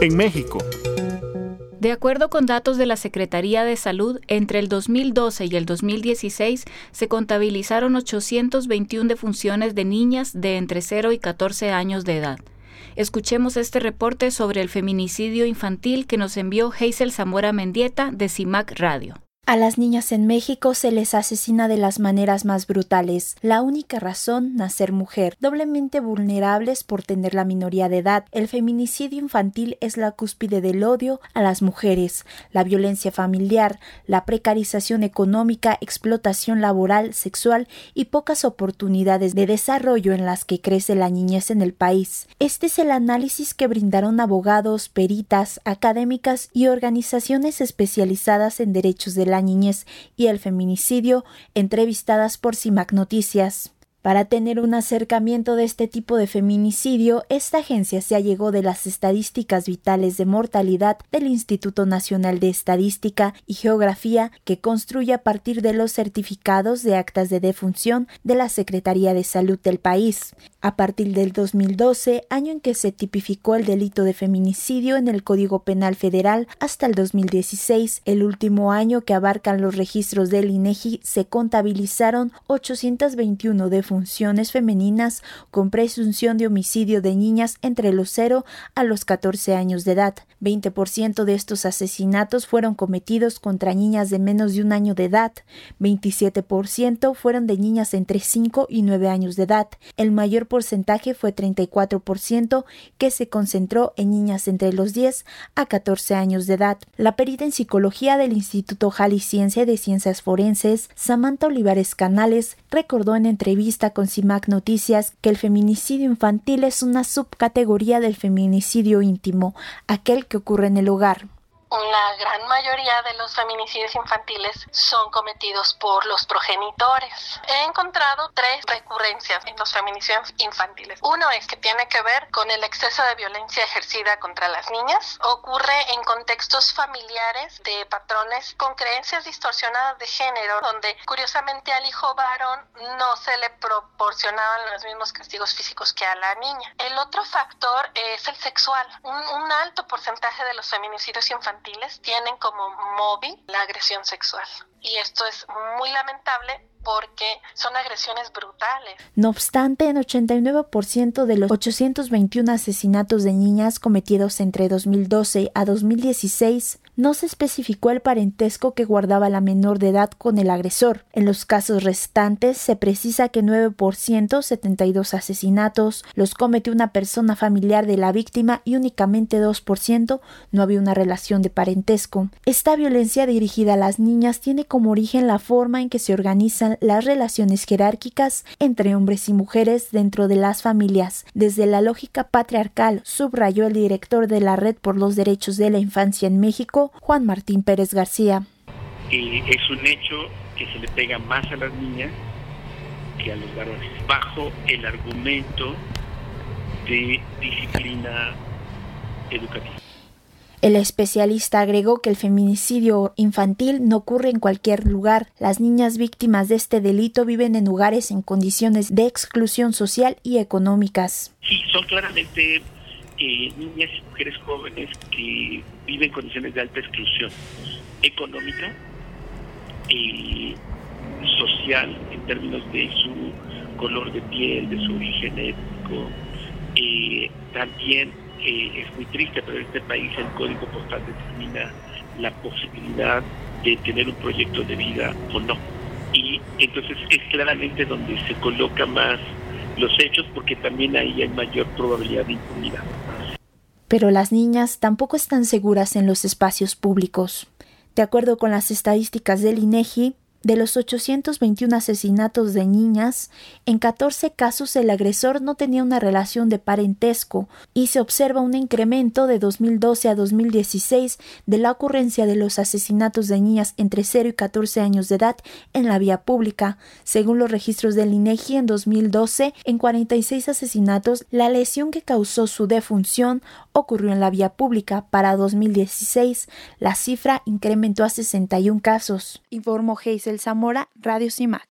en México. De acuerdo con datos de la Secretaría de Salud, entre el 2012 y el 2016 se contabilizaron 821 defunciones de niñas de entre 0 y 14 años de edad. Escuchemos este reporte sobre el feminicidio infantil que nos envió Hazel Zamora Mendieta de CIMAC Radio. A las niñas en México se les asesina de las maneras más brutales. La única razón, nacer mujer. Doblemente vulnerables por tener la minoría de edad. El feminicidio infantil es la cúspide del odio a las mujeres. La violencia familiar, la precarización económica, explotación laboral, sexual y pocas oportunidades de desarrollo en las que crece la niñez en el país. Este es el análisis que brindaron abogados, peritas, académicas y organizaciones especializadas en derechos de la niñez y el feminicidio, entrevistadas por CIMAC Noticias. Para tener un acercamiento de este tipo de feminicidio, esta agencia se allegó de las estadísticas vitales de mortalidad del Instituto Nacional de Estadística y Geografía, que construye a partir de los certificados de actas de defunción de la Secretaría de Salud del país. A partir del 2012, año en que se tipificó el delito de feminicidio en el Código Penal Federal, hasta el 2016, el último año que abarcan los registros del INEGI, se contabilizaron 821 defunciones femeninas con presunción de homicidio de niñas entre los 0 a los 14 años de edad. 20% de estos asesinatos fueron cometidos contra niñas de menos de un año de edad. 27% fueron de niñas entre 5 y 9 años de edad. El mayor porcentaje fue 34%, que se concentró en niñas entre los 10 a 14 años de edad. La perita en psicología del Instituto Jalisciense de Ciencias Forenses, Samantha Olivares Canales, recordó en entrevista con CIMAC Noticias que el feminicidio infantil es una subcategoría del feminicidio íntimo, aquel que ocurre en el hogar. La gran mayoría de los feminicidios infantiles son cometidos por los progenitores. He encontrado 3 recurrencias en los feminicidios infantiles. Uno es que tiene que ver con el exceso de violencia ejercida contra las niñas. Ocurre en contextos familiares de patrones con creencias distorsionadas de género, donde curiosamente al hijo varón no se le proporcionaban los mismos castigos físicos que a la niña. El otro factor es el sexual. Un alto porcentaje de los feminicidios infantiles tienen como móvil la agresión sexual. Y esto es muy lamentable porque son agresiones brutales. No obstante, en 89% de los 821 asesinatos de niñas cometidos entre 2012 a 2016, no se especificó el parentesco que guardaba la menor de edad con el agresor. En los casos restantes, se precisa que 9%, 72 asesinatos, los cometió una persona familiar de la víctima y únicamente 2% no había una relación de parentesco. Esta violencia dirigida a las niñas tiene como origen la forma en que se organizan las relaciones jerárquicas entre hombres y mujeres dentro de las familias. Desde la lógica patriarcal, subrayó el director de la Red por los Derechos de la Infancia en México, Juan Martín Pérez García. Es un hecho que se le pega más a las niñas que a los varones, bajo el argumento de disciplina educativa. El especialista agregó que el feminicidio infantil no ocurre en cualquier lugar. Las niñas víctimas de este delito viven en hogares en condiciones de exclusión social y económicas. Sí, son claramente niñas y mujeres jóvenes que viven en condiciones de alta exclusión económica y social en términos de su color de piel, de su origen étnico. También es muy triste, pero en este país el código postal determina la posibilidad de tener un proyecto de vida o no. Y entonces es claramente donde se colocan más los hechos, porque también ahí hay mayor probabilidad de impunidad. Pero las niñas tampoco están seguras en los espacios públicos. De acuerdo con las estadísticas del INEGI, de los 821 asesinatos de niñas, en 14 casos el agresor no tenía una relación de parentesco y se observa un incremento de 2012 a 2016 de la ocurrencia de los asesinatos de niñas entre 0 y 14 años de edad en la vía pública. Según los registros del INEGI, en 2012, en 46 asesinatos, la lesión que causó su defunción ocurrió en la vía pública. Para 2016, la cifra incrementó a 61 casos, informó Hazel Zamora, Radio CIMAC.